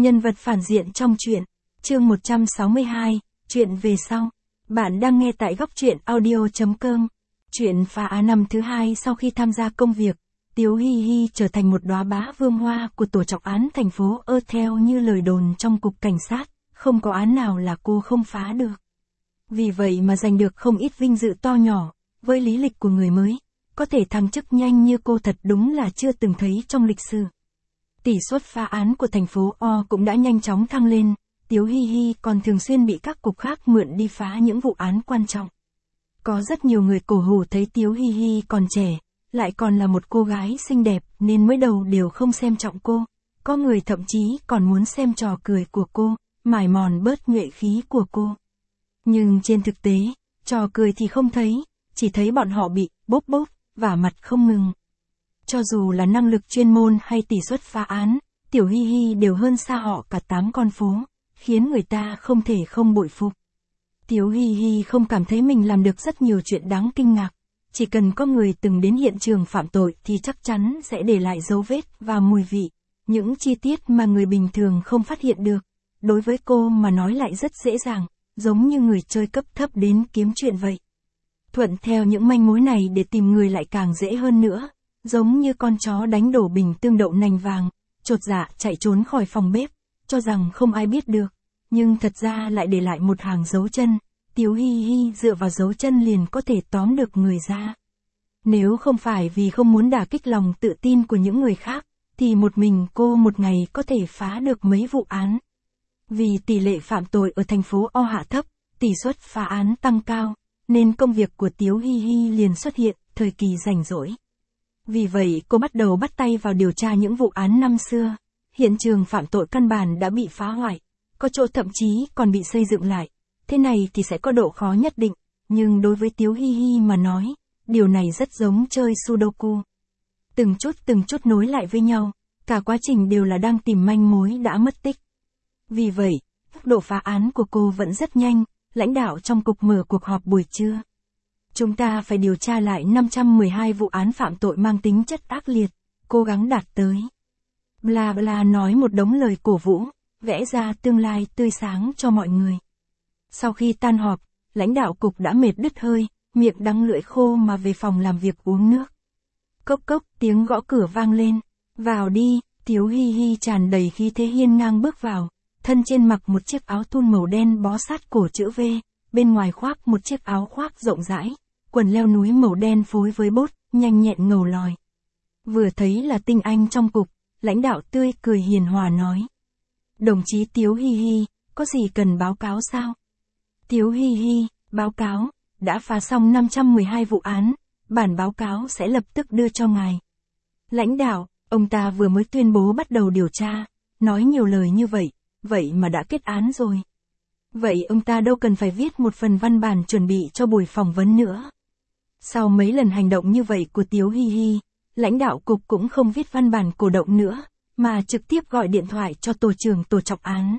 Nhân vật phản diện trong truyện. Chương 162, chuyện về sau. Bạn đang nghe tại góc truyện audio.com. Chuyện phá án năm thứ hai sau khi tham gia công việc, Tiếu Hi Hi trở thành một đóa bá vương hoa của tổ trọng án thành phố theo như lời đồn trong cục cảnh sát, không có án nào là cô không phá được. Vì vậy mà giành được không ít vinh dự to nhỏ, với lý lịch của người mới, có thể thăng chức nhanh như cô thật đúng là chưa từng thấy trong lịch sử. Tỷ suất phá án của thành phố O cũng đã nhanh chóng thăng lên, Tiếu Hi Hi còn thường xuyên bị các cục khác mượn đi phá những vụ án quan trọng. Có rất nhiều người cổ hủ thấy Tiếu Hi Hi còn trẻ, lại còn là một cô gái xinh đẹp nên mới đầu đều không xem trọng cô. Có người thậm chí còn muốn xem trò cười của cô, mài mòn bớt nhuệ khí của cô. Nhưng trên thực tế, trò cười thì không thấy, chỉ thấy bọn họ bị bốp bốp, vả mặt không ngừng. Cho dù là năng lực chuyên môn hay tỷ suất phá án, Tiểu Hi Hi đều hơn xa họ cả 8 con phố, khiến người ta không thể không bội phục. Tiểu Hi Hi không cảm thấy mình làm được rất nhiều chuyện đáng kinh ngạc. Chỉ cần có người từng đến hiện trường phạm tội thì chắc chắn sẽ để lại dấu vết và mùi vị, những chi tiết mà người bình thường không phát hiện được. Đối với cô mà nói lại rất dễ dàng, giống như người chơi cấp thấp đến kiếm chuyện vậy. Thuận theo những manh mối này để tìm người lại càng dễ hơn nữa, giống như con chó đánh đổ bình tương đậu nành vàng, chột dạ chạy trốn khỏi phòng bếp, cho rằng không ai biết được, nhưng thật ra lại để lại một hàng dấu chân. Tiếu Hi Hi dựa vào dấu chân liền có thể tóm được người ra. Nếu không phải vì không muốn đả kích lòng tự tin của những người khác, thì một mình cô một ngày có thể phá được mấy vụ án. Vì tỷ lệ phạm tội ở thành phố O hạ thấp, tỷ suất phá án tăng cao, nên công việc của Tiếu Hi Hi liền xuất hiện thời kỳ rảnh rỗi. Vì vậy cô bắt đầu bắt tay vào điều tra những vụ án năm xưa. Hiện trường phạm tội căn bản đã bị phá hoại, có chỗ thậm chí còn bị xây dựng lại. Thế này thì sẽ có độ khó nhất định, nhưng đối với Tiếu Hi Hi mà nói, điều này rất giống chơi Sudoku. Từng chút nối lại với nhau, cả quá trình đều là đang tìm manh mối đã mất tích. Vì vậy, tốc độ phá án của cô vẫn rất nhanh, lãnh đạo trong cục mở cuộc họp buổi trưa. Chúng ta phải điều tra lại 512 vụ án phạm tội mang tính chất ác liệt, cố gắng đạt tới. Bla bla nói một đống lời cổ vũ, vẽ ra tương lai tươi sáng cho mọi người. Sau khi tan họp, lãnh đạo cục đã mệt đứt hơi, miệng đắng lưỡi khô mà về phòng làm việc uống nước. Cốc cốc tiếng gõ cửa vang lên. Vào đi, Tiếu Hi Hi tràn đầy khí thế hiên ngang bước vào, thân trên mặc một chiếc áo thun màu đen bó sát cổ chữ V, bên ngoài khoác một chiếc áo khoác rộng rãi, quần leo núi màu đen phối với bốt, nhanh nhẹn ngầu lòi. Vừa thấy là tinh anh trong cục, lãnh đạo tươi cười hiền hòa nói. Đồng chí Tiếu Hi Hi, có gì cần báo cáo sao? Tiếu Hi Hi, báo cáo, đã phá xong 512 vụ án, bản báo cáo sẽ lập tức đưa cho ngài. Lãnh đạo, ông ta vừa mới tuyên bố bắt đầu điều tra, nói nhiều lời như vậy mà đã kết án rồi. Vậy ông ta đâu cần phải viết một phần văn bản chuẩn bị cho buổi phỏng vấn nữa. Sau mấy lần hành động như vậy của Tiếu Hi Hi, lãnh đạo cục cũng không viết văn bản cổ động nữa, mà trực tiếp gọi điện thoại cho tổ trưởng tổ trọng án.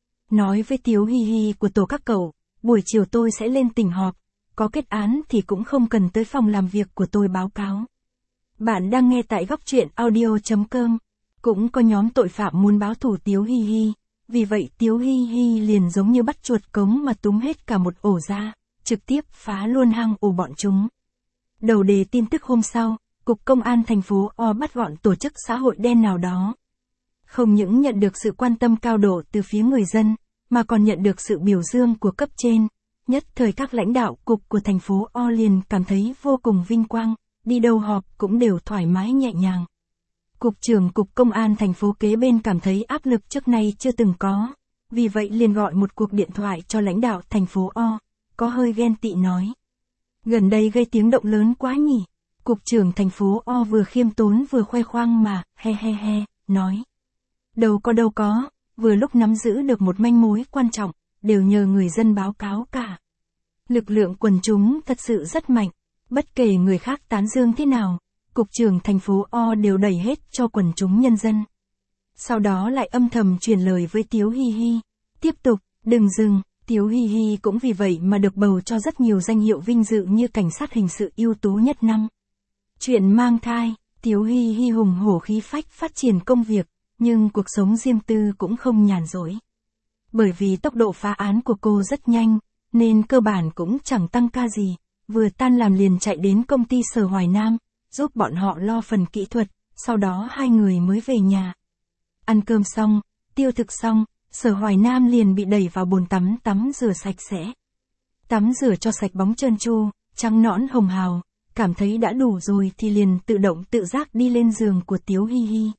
Nói với Tiếu Hi Hi của tổ các cậu, buổi chiều tôi sẽ lên tỉnh họp, có kết án thì cũng không cần tới phòng làm việc của tôi báo cáo. Bạn đang nghe tại góc truyện audio.com. Cũng có nhóm tội phạm muốn báo thù Tiếu Hi Hi, vì vậy Tiếu Hi Hi liền giống như bắt chuột cống mà túm hết cả một ổ ra, trực tiếp phá luôn hang ổ bọn chúng. Đầu đề tin tức hôm sau, Cục Công an thành phố O bắt gọn tổ chức xã hội đen nào đó. Không những nhận được sự quan tâm cao độ từ phía người dân, mà còn nhận được sự biểu dương của cấp trên. Nhất thời các lãnh đạo cục của thành phố O liền cảm thấy vô cùng vinh quang, đi đâu họp cũng đều thoải mái nhẹ nhàng. Cục trưởng Cục Công an thành phố kế bên cảm thấy áp lực trước nay chưa từng có, vì vậy liền gọi một cuộc điện thoại cho lãnh đạo thành phố O, có hơi ghen tị nói. Gần đây gây tiếng động lớn quá nhỉ? Cục trưởng thành phố O vừa khiêm tốn vừa khoe khoang mà, he, nói. Đâu có, vừa lúc nắm giữ được một manh mối quan trọng, đều nhờ người dân báo cáo cả. Lực lượng quần chúng thật sự rất mạnh, bất kể người khác tán dương thế nào, Cục trưởng thành phố O đều đẩy hết cho quần chúng nhân dân. Sau đó lại âm thầm truyền lời với Tiếu Hi Hi. Tiếp tục, đừng dừng, Tiếu Hi Hi cũng vì vậy mà được bầu cho rất nhiều danh hiệu vinh dự như cảnh sát hình sự ưu tú nhất năm. Chuyện mang thai, Tiếu Hi Hi hùng hổ khí phách phát triển công việc, nhưng cuộc sống riêng tư cũng không nhàn rỗi. Bởi vì tốc độ phá án của cô rất nhanh, nên cơ bản cũng chẳng tăng ca gì, vừa tan làm liền chạy đến công ty Sở Hoài Nam, giúp bọn họ lo phần kỹ thuật, sau đó hai người mới về nhà. Ăn cơm xong, tiêu thực xong, Sở Hoài Nam liền bị đẩy vào bồn tắm rửa sạch sẽ. Tắm rửa cho sạch bóng trơn tru, trắng nõn hồng hào, cảm thấy đã đủ rồi thì liền tự động tự giác đi lên giường của Tiếu Hi Hi.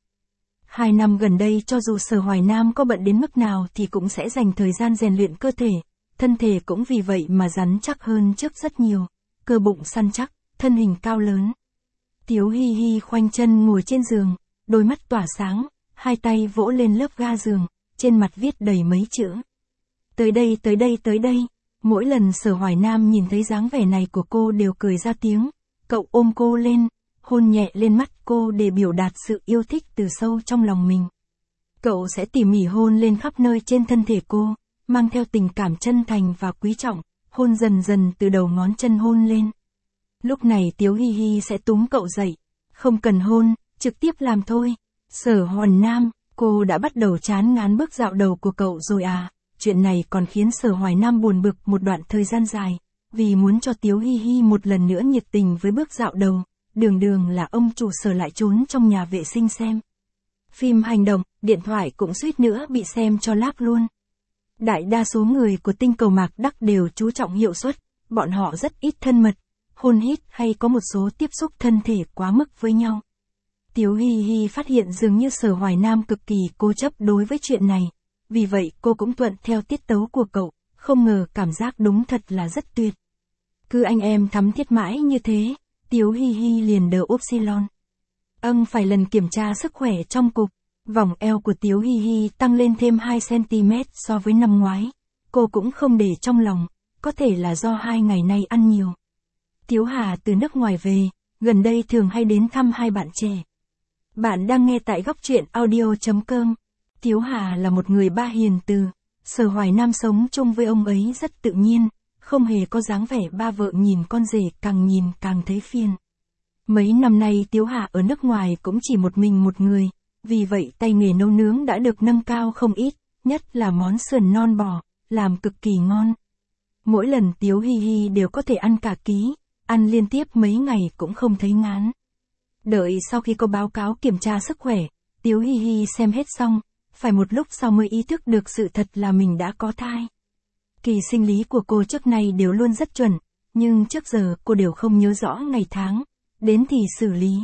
2 năm gần đây cho dù Sở Hoài Nam có bận đến mức nào thì cũng sẽ dành thời gian rèn luyện cơ thể, thân thể cũng vì vậy mà rắn chắc hơn trước rất nhiều, cơ bụng săn chắc, thân hình cao lớn. Tiếu Hi Hi khoanh chân ngồi trên giường, đôi mắt tỏa sáng, hai tay vỗ lên lớp ga giường, trên mặt viết đầy mấy chữ. Tới đây tới đây tới đây. Mỗi lần Sở Hoài Nam nhìn thấy dáng vẻ này của cô đều cười ra tiếng, cậu ôm cô lên, hôn nhẹ lên mắt cô để biểu đạt sự yêu thích từ sâu trong lòng mình. Cậu sẽ tỉ mỉ hôn lên khắp nơi trên thân thể cô, mang theo tình cảm chân thành và quý trọng, hôn dần dần từ đầu ngón chân hôn lên. Lúc này Tiếu Hi Hi sẽ túm cậu dậy, không cần hôn, trực tiếp làm thôi. Sở Hoài Nam, cô đã bắt đầu chán ngán bước dạo đầu của cậu rồi à? Chuyện này còn khiến Sở Hoài Nam buồn bực một đoạn thời gian dài, vì muốn cho Tiếu Hi Hi một lần nữa nhiệt tình với bước dạo đầu, đường là ông chủ Sở lại trốn trong nhà vệ sinh xem. Phim hành động, điện thoại cũng suýt nữa bị xem cho lác luôn. Đại đa số người của tinh cầu Mạc Đắc đều chú trọng hiệu suất, bọn họ rất ít thân mật, hôn hít hay có một số tiếp xúc thân thể quá mức với nhau. Tiếu Hi Hi phát hiện dường như Sở Hoài Nam cực kỳ cố chấp đối với chuyện này. Vì vậy cô cũng thuận theo tiết tấu của cậu, không ngờ cảm giác đúng thật là rất tuyệt. Cứ anh em thắm thiết mãi như thế, Tiếu Hi Hi liền đờ upsilon. Phải lần kiểm tra sức khỏe trong cục, vòng eo của Tiếu Hi Hi tăng lên thêm 2cm so với năm ngoái. Cô cũng không để trong lòng, có thể là do 2 ngày nay ăn nhiều. Tiếu Hà từ nước ngoài về, gần đây thường hay đến thăm hai bạn trẻ. Bạn đang nghe tại góc truyện audio.com. Tiếu Hà là một người ba hiền từ, Sở Hoài Nam sống chung với ông ấy rất tự nhiên, không hề có dáng vẻ ba vợ nhìn con rể càng nhìn càng thấy phiền. Mấy năm nay Tiếu Hà ở nước ngoài cũng chỉ một mình một người, vì vậy tay nghề nấu nướng đã được nâng cao không ít, nhất là món sườn non bò, làm cực kỳ ngon. Mỗi lần Tiếu Hi Hi đều có thể ăn cả ký, ăn liên tiếp mấy ngày cũng không thấy ngán. Đợi sau khi có báo cáo kiểm tra sức khỏe, Tiếu Hi Hi xem hết xong, phải một lúc sau mới ý thức được sự thật là mình đã có thai. Kỳ sinh lý của cô trước nay đều luôn rất chuẩn, nhưng trước giờ cô đều không nhớ rõ ngày tháng, đến thì xử lý.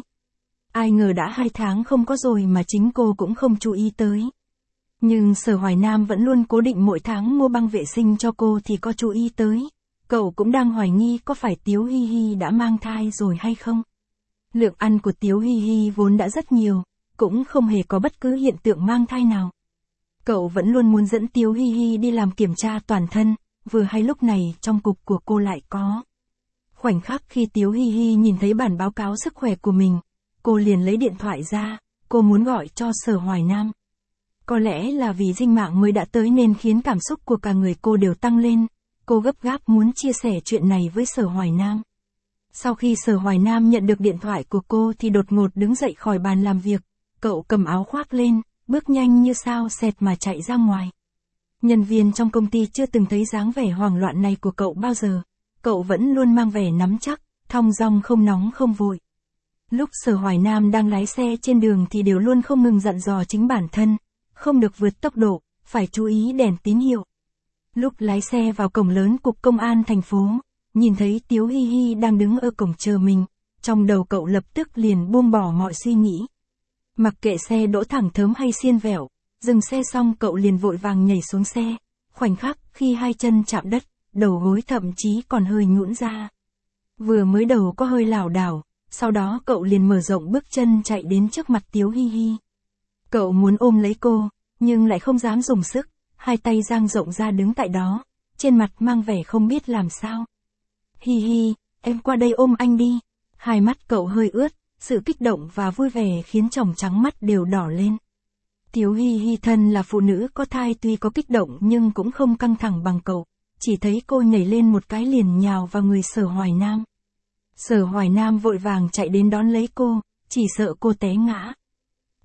Ai ngờ đã 2 tháng không có rồi mà chính cô cũng không chú ý tới. Nhưng Sở Hoài Nam vẫn luôn cố định mỗi tháng mua băng vệ sinh cho cô thì có chú ý tới. Cậu cũng đang hoài nghi có phải Tiếu Hi Hi đã mang thai rồi hay không. Lượng ăn của Tiếu Hi Hi vốn đã rất nhiều, cũng không hề có bất cứ hiện tượng mang thai nào. Cậu vẫn luôn muốn dẫn Tiếu Hi Hi đi làm kiểm tra toàn thân, vừa hay lúc này trong cục của cô lại có. Khoảnh khắc khi Tiếu Hi Hi nhìn thấy bản báo cáo sức khỏe của mình, cô liền lấy điện thoại ra, cô muốn gọi cho Sở Hoài Nam. Có lẽ là vì dinh mạng mới đã tới nên khiến cảm xúc của cả người cô đều tăng lên, cô gấp gáp muốn chia sẻ chuyện này với Sở Hoài Nam. Sau khi Sở Hoài Nam nhận được điện thoại của cô thì đột ngột đứng dậy khỏi bàn làm việc, cậu cầm áo khoác lên, bước nhanh như sao xẹt mà chạy ra ngoài. Nhân viên trong công ty chưa từng thấy dáng vẻ hoảng loạn này của cậu bao giờ, cậu vẫn luôn mang vẻ nắm chắc, thong dong không nóng không vội. Lúc Sở Hoài Nam đang lái xe trên đường thì đều luôn không ngừng dặn dò chính bản thân, không được vượt tốc độ, phải chú ý đèn tín hiệu. Lúc lái xe vào cổng lớn cục công an thành phố, nhìn thấy Tiếu Hi Hi đang đứng ở cổng chờ mình, trong đầu cậu lập tức liền buông bỏ mọi suy nghĩ. Mặc kệ xe đỗ thẳng thớm hay xiên vẹo, dừng xe xong cậu liền vội vàng nhảy xuống xe, khoảnh khắc khi hai chân chạm đất, đầu gối thậm chí còn hơi nhũn ra. Vừa mới đầu có hơi lảo đảo, sau đó cậu liền mở rộng bước chân chạy đến trước mặt Tiếu Hi Hi. Cậu muốn ôm lấy cô, nhưng lại không dám dùng sức, hai tay dang rộng ra đứng tại đó, trên mặt mang vẻ không biết làm sao. Hi Hi, em qua đây ôm anh đi. Hai mắt cậu hơi ướt, sự kích động và vui vẻ khiến tròng trắng mắt đều đỏ lên. Tiếu Hi Hi thân là phụ nữ có thai tuy có kích động nhưng cũng không căng thẳng bằng cậu, chỉ thấy cô nhảy lên một cái liền nhào vào người Sở Hoài Nam. Sở Hoài Nam vội vàng chạy đến đón lấy cô, chỉ sợ cô té ngã.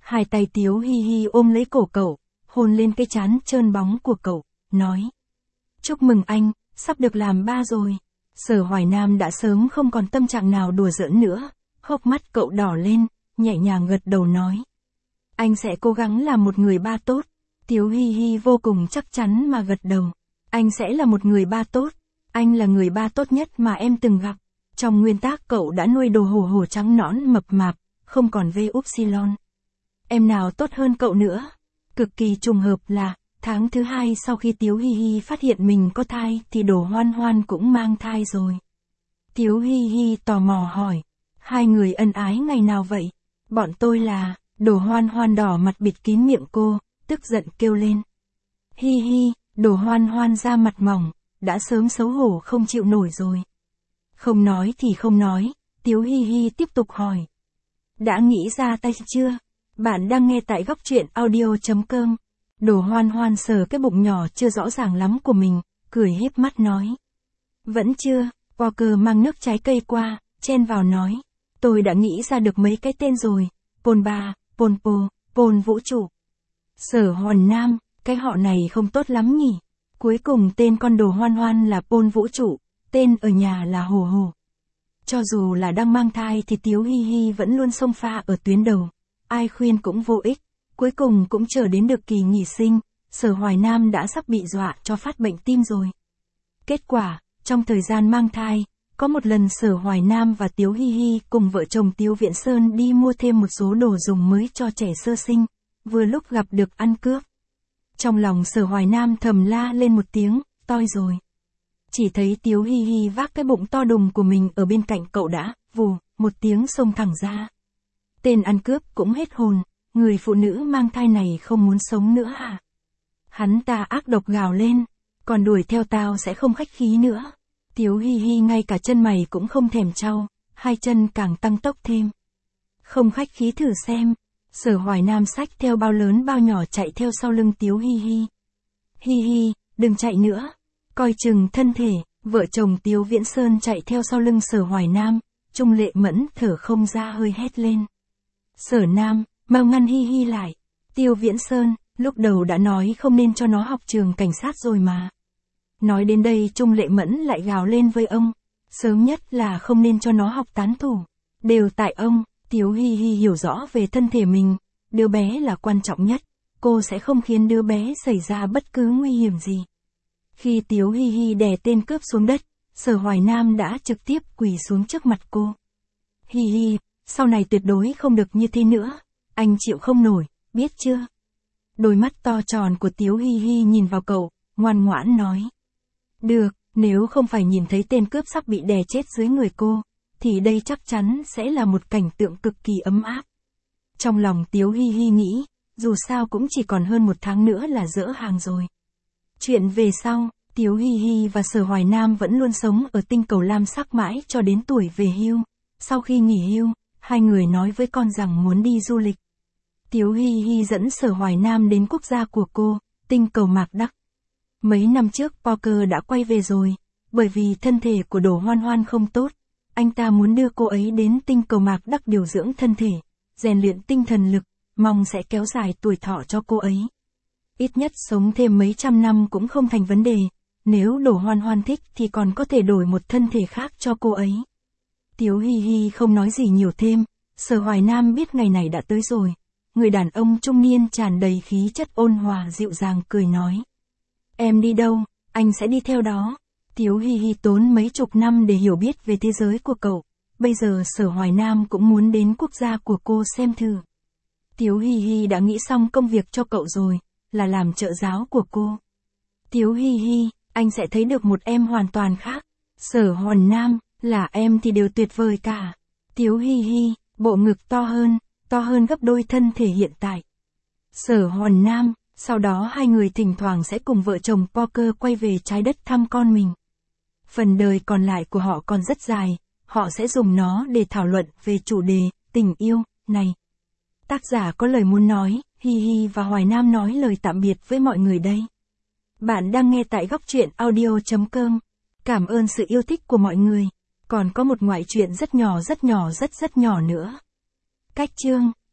Hai tay Tiếu Hi Hi ôm lấy cổ cậu, hôn lên cái trán trơn bóng của cậu, nói. Chúc mừng anh, sắp được làm ba rồi. Sở Hoài Nam đã sớm không còn tâm trạng nào đùa giỡn nữa, hốc mắt cậu đỏ lên, nhẹ nhàng gật đầu nói. Anh sẽ cố gắng làm một người ba tốt. Tiếu Hi Hi vô cùng chắc chắn mà gật đầu. Anh sẽ là một người ba tốt. Anh là người ba tốt nhất mà em từng gặp. Trong nguyên tắc cậu đã nuôi đồ hổ hổ trắng nõn mập mạp, không còn vê upsilon. Em nào tốt hơn cậu nữa. Cực kỳ trùng hợp là, tháng thứ 2 sau khi Tiếu Hi Hi phát hiện mình có thai thì Đồ Hoan Hoan cũng mang thai rồi. Tiếu Hi Hi tò mò hỏi. Hai người ân ái ngày nào vậy? Bọn tôi là, Đồ Hoan Hoan đỏ mặt bịt kín miệng cô, tức giận kêu lên. Hi hi, Đồ Hoan Hoan da mặt mỏng, đã sớm xấu hổ không chịu nổi rồi. Không nói thì không nói, Tiếu Hi Hi tiếp tục hỏi. Đã nghĩ ra tay chưa? Bạn đang nghe tại góc truyện audio.com. Đồ Hoan Hoan sờ cái bụng nhỏ chưa rõ ràng lắm của mình, cười híp mắt nói. Vẫn chưa, Walker mang nước trái cây qua, chen vào nói. Tôi đã nghĩ ra được mấy cái tên rồi, Pol Ba, Pol Po, Pol Vũ Trụ. Sở Hoài Nam, cái họ này không tốt lắm nhỉ. Cuối cùng tên con Đồ Hoan Hoan là Pol Vũ Trụ, tên ở nhà là Hồ Hồ. Cho dù là đang mang thai thì Tiếu Hi Hi vẫn luôn xông pha ở tuyến đầu. Ai khuyên cũng vô ích. Cuối cùng cũng chờ đến được kỳ nghỉ sinh, Sở Hoài Nam đã sắp bị dọa cho phát bệnh tim rồi. Kết quả, trong thời gian mang thai, có một lần Sở Hoài Nam và Tiếu Hi Hi cùng vợ chồng Tiếu Viễn Sơn đi mua thêm một số đồ dùng mới cho trẻ sơ sinh, vừa lúc gặp được ăn cướp. Trong lòng Sở Hoài Nam thầm la lên một tiếng, toi rồi. Chỉ thấy Tiếu Hi Hi vác cái bụng to đùng của mình ở bên cạnh cậu đã, vù, một tiếng xông thẳng ra. Tên ăn cướp cũng hết hồn, người phụ nữ mang thai này không muốn sống nữa hả? Hắn ta ác độc gào lên, còn đuổi theo tao sẽ không khách khí nữa. Tiếu Hi Hi ngay cả chân mày cũng không thèm trao, hai chân càng tăng tốc thêm. Không khách khí thử xem. Sở Hoài Nam xách theo bao lớn bao nhỏ chạy theo sau lưng Tiếu Hi Hi. Hi Hi, đừng chạy nữa. Coi chừng thân thể, vợ chồng Tiếu Viễn Sơn chạy theo sau lưng Sở Hoài Nam, Trung Lệ Mẫn thở không ra hơi hét lên. Sở Nam, mau ngăn Hi Hi lại. Tiêu Viễn Sơn, lúc đầu đã nói không nên cho nó học trường cảnh sát rồi mà. Nói đến đây Trung Lệ Mẫn lại gào lên với ông. Sớm nhất là không nên cho nó học tán thủ. Đều tại ông. Tiếu Hi Hi hiểu rõ về thân thể mình, đứa bé là quan trọng nhất, cô sẽ không khiến đứa bé xảy ra bất cứ nguy hiểm gì. Khi Tiếu Hi Hi đè tên cướp xuống đất, Sở Hoài Nam đã trực tiếp quỳ xuống trước mặt cô. Hi Hi, sau này tuyệt đối không được như thế nữa, anh chịu không nổi, biết chưa? Đôi mắt to tròn của Tiếu Hi Hi nhìn vào cậu, ngoan ngoãn nói. Được, nếu không phải nhìn thấy tên cướp sắp bị đè chết dưới người cô, thì đây chắc chắn sẽ là một cảnh tượng cực kỳ ấm áp. Trong lòng Tiếu Hi Hi nghĩ, dù sao cũng chỉ còn hơn một tháng nữa là dỡ hàng rồi. Chuyện về sau, Tiếu Hi Hi và Sở Hoài Nam vẫn luôn sống ở tinh cầu lam sắc mãi cho đến tuổi về hưu. Sau khi nghỉ hưu, hai người nói với con rằng muốn đi du lịch. Tiếu Hi Hi dẫn Sở Hoài Nam đến quốc gia của cô, tinh cầu Mạc Đắc. Mấy năm trước Poker đã quay về rồi, bởi vì thân thể của Đồ Hoan Hoan không tốt. Anh ta muốn đưa cô ấy đến tinh cầu Mạc Đắc điều dưỡng thân thể, rèn luyện tinh thần lực, mong sẽ kéo dài tuổi thọ cho cô ấy. Ít nhất sống thêm mấy trăm năm cũng không thành vấn đề, nếu Đồ Hoan Hoan thích thì còn có thể đổi một thân thể khác cho cô ấy. Tiếu Hi Hi không nói gì nhiều thêm, Sở Hoài Nam biết ngày này đã tới rồi. Người đàn ông trung niên tràn đầy khí chất ôn hòa dịu dàng cười nói. Em đi đâu, anh sẽ đi theo đó. Tiếu Hi Hi tốn mấy chục năm để hiểu biết về thế giới của cậu, bây giờ Sở Hoài Nam cũng muốn đến quốc gia của cô xem thử. Tiếu Hi Hi đã nghĩ xong công việc cho cậu rồi, là làm trợ giáo của cô. Tiếu Hi Hi, anh sẽ thấy được một em hoàn toàn khác. Sở Hoài Nam, là em thì đều tuyệt vời cả. Tiếu Hi Hi, bộ ngực to hơn gấp đôi thân thể hiện tại. Sở Hoài Nam, sau đó hai người thỉnh thoảng sẽ cùng vợ chồng Poker quay về trái đất thăm con mình. Phần đời còn lại của họ còn rất dài, họ sẽ dùng nó để thảo luận về chủ đề tình yêu này. Tác giả có lời muốn nói, Hi Hi và Hoài Nam nói lời tạm biệt với mọi người đây. Bạn đang nghe tại góc truyện audio.com. Cảm ơn sự yêu thích của mọi người. Còn có một ngoại truyện rất nhỏ rất nhỏ nữa. Cách chương